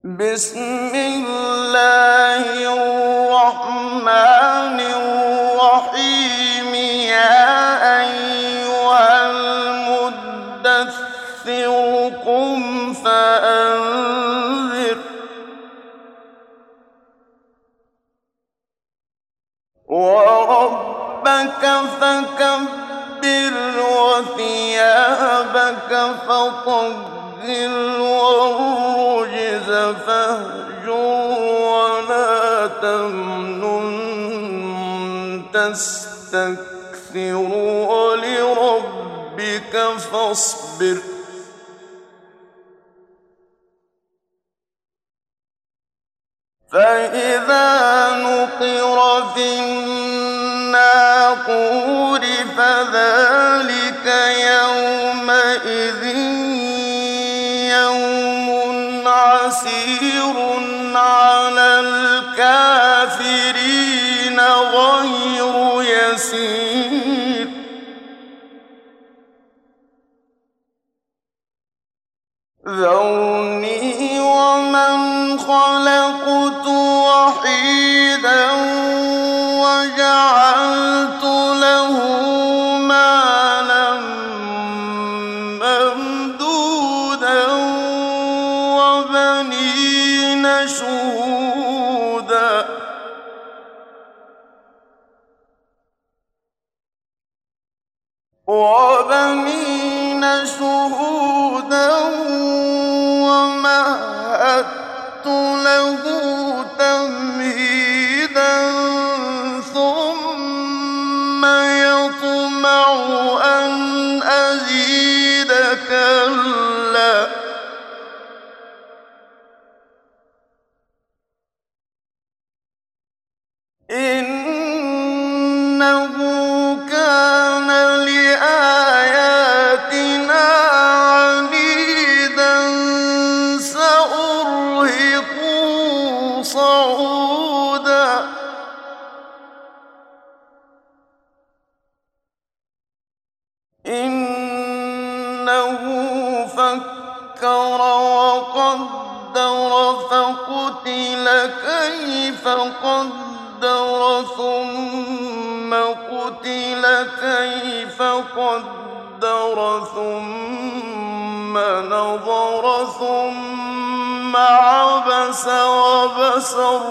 بسم الله الرحمن الرحيم يا أيها المدثر قم فأنذر وربك فكبر وثيابك فطهر والرجز فاهجر ولا تمنن تستكثر ولربك فاصبر فإذا نقر في الناقور فذلك يومئذ يوم عسير على الكافرين غير يسير ذرني ومن خلقت وحيدا وجعلت له مالا ممدودا وبنين شهودا ومهدت له تمهيدا ثم يطمع أن أزيد كلا إنه كان لآياتنا عنيدا سأرهقه صعودا إنه فكر وقدر فقتل كيف قدر ثم قتل كيف قدر ثم نظر ثم عبس وبسر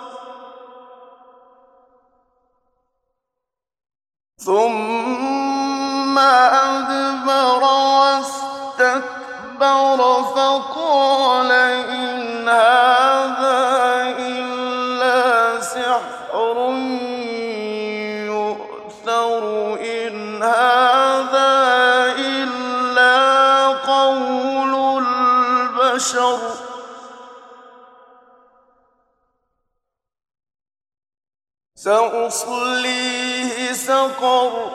ثم أدبر واستكبر فقال إن هذا إلا سحر يؤثر إن هذا إلا قول البشر سأصليه سقر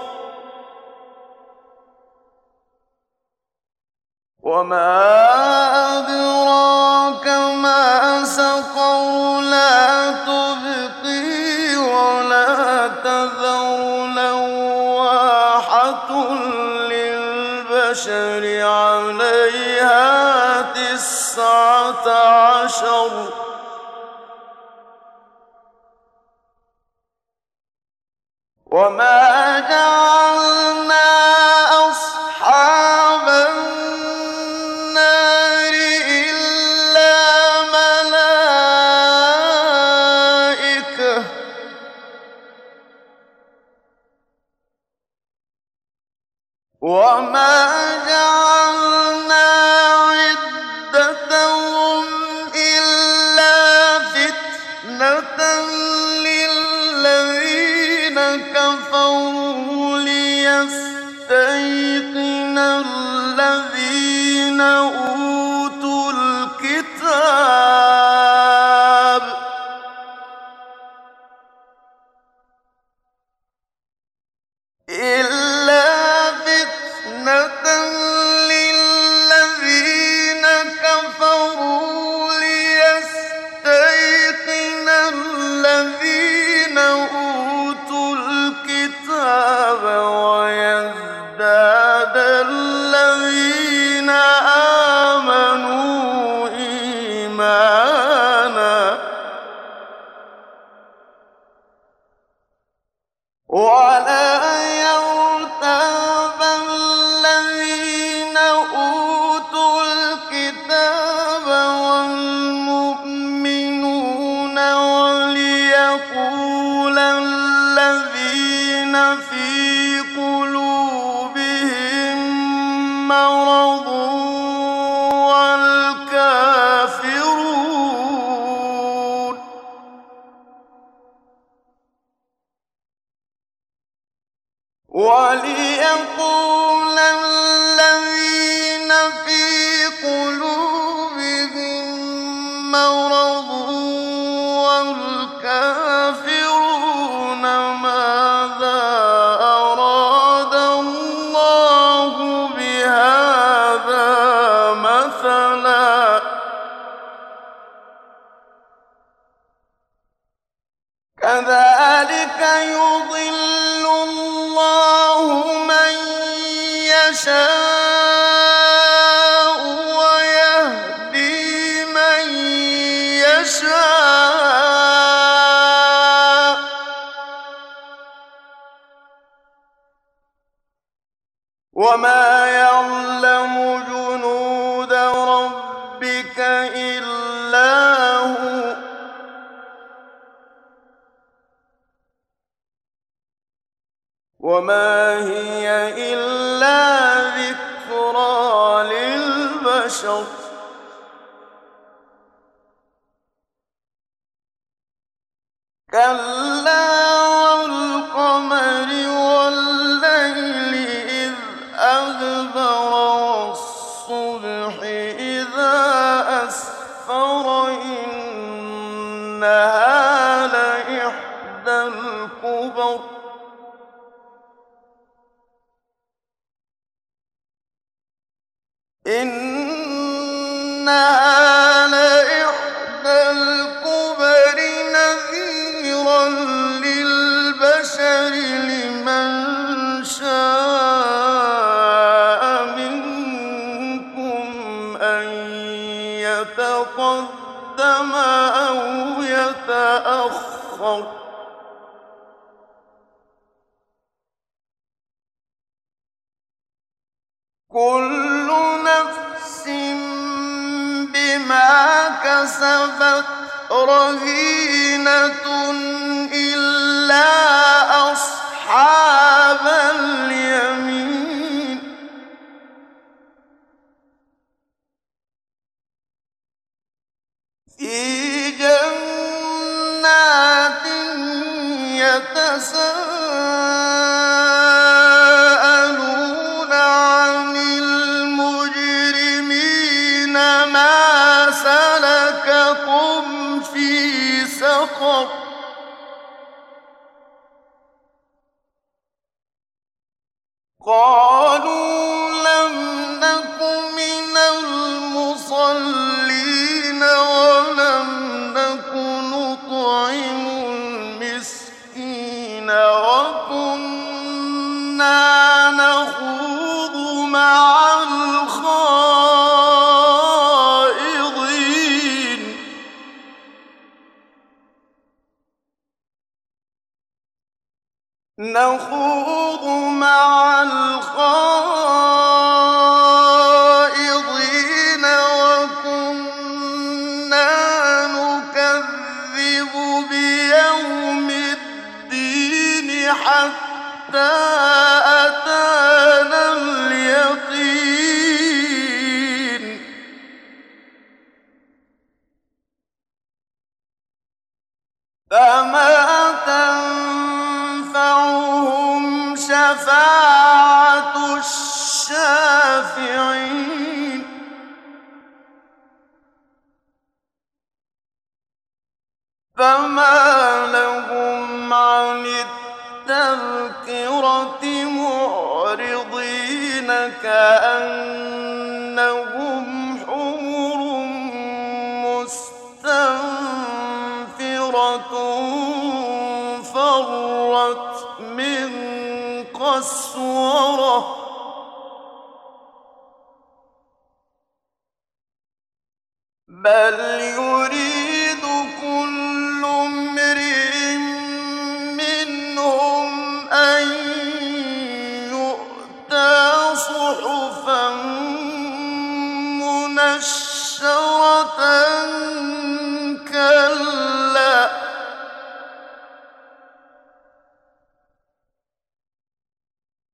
وما أدراك ما سقر لا تبقي ولا تذر لواحة للبشر عليها 19 وما جعلنا أصحاب النار إلا ملائكة وما جعلنا عدتهم إلا فتنة للذين كفروا ليستيقن الذين أوتوا الكتاب إلا فتنة ولا يرتاب الذين أوتوا الكتاب والمؤمنون وليقول الذين في قلوبهم مرض وليقول الذين في قلوبهم مرض والكافرون ماذا أراد الله بهذا مثلا كذلك يضل الله من يشاء ويهدي من يشاء وما يعلم جنود ربك إلا هو وما هي إلا ذكرى للبشر كلا والقمر والليل إذ أدبر والصبح إذا أسفر إنها لإحدى الكبر إنها لإحدى الكبر نذيرا للبشر لمن شاء منكم أن يتقدم أو يتأخر كل نفس بما كسبت رهينة إلا أصحاب اليمين في جنات يتساءلون عن المجرمين ما سلككم في سقر قالوا لم نك من المصلين ولم نك نطعم المسكين وكنا نخوض مع الخائضين وكنا نكذب بيوم الدين حتى أتانا اليقين فما تنفعهم شفاعة الشافعين فما لهم عن التذكرة معرضين كأنهم حمر مستنفرة فرت من قسورة بل يريد كل امرئ منهم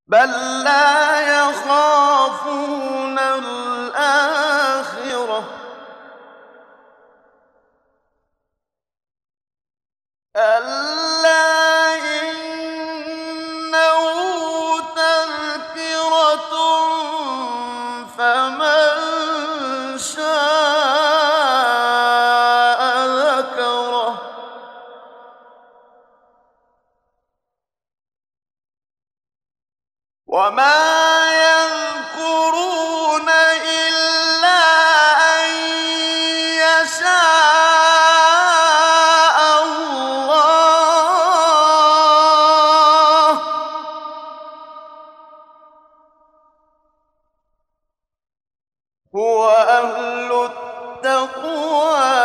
بل لا يخافون الآخرة كلا إنه تذكرة فمن شاء ذكره وما يذكرون إلا أن يشاء الله هو أهل التقوى